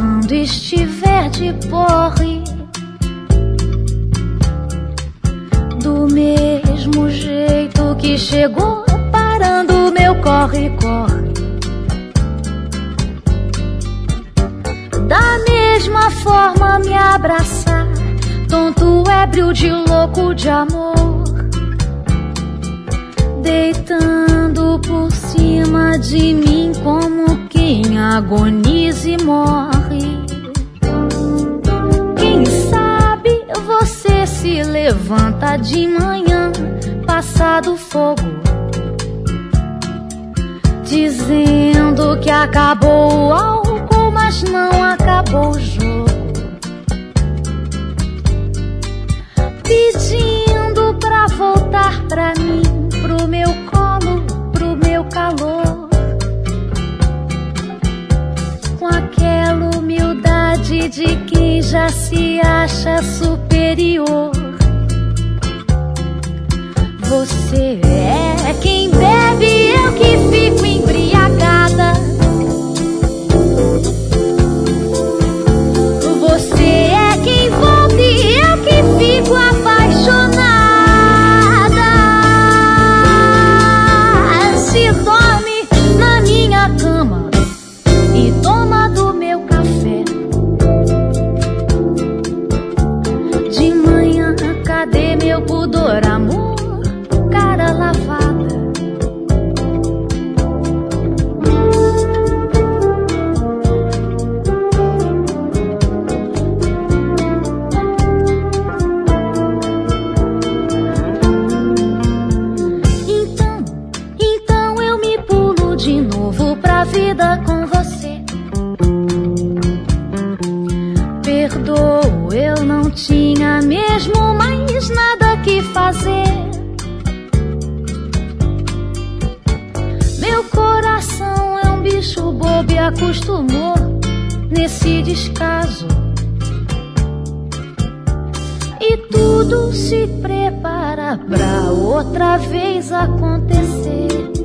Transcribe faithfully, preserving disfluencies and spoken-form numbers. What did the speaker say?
quando estiver de porre, do mesmo jeito que chegou, parando meu corre-corre. Da mesma forma me abraçar, tonto, ébrio de louco de amor, deitando por cima de mim como quem agoniza e morre. Quem sabe você se levanta de manhã, passado fogo, dizendo que acabou o álcool, mas não acabou o jogo, pedindo pra voltar pra mim, pro meu colo, pro meu calor, com aquela humildade de quem já se acha superior. Você é quem bebe, eu que fico embriagada. Você é quem volta e eu que fico apaixonada. Se dorme na minha cama e toma do meu café. De manhã, cadê meu pudor, amor? Cara lavada. Então, então eu me pulo de novo pra vida com você. Perdoa, eu não tinha mesmo mais nada que fazer. Meu coração é um bicho bobo e acostumou nesse descaso, e tudo se prepara pra outra vez acontecer.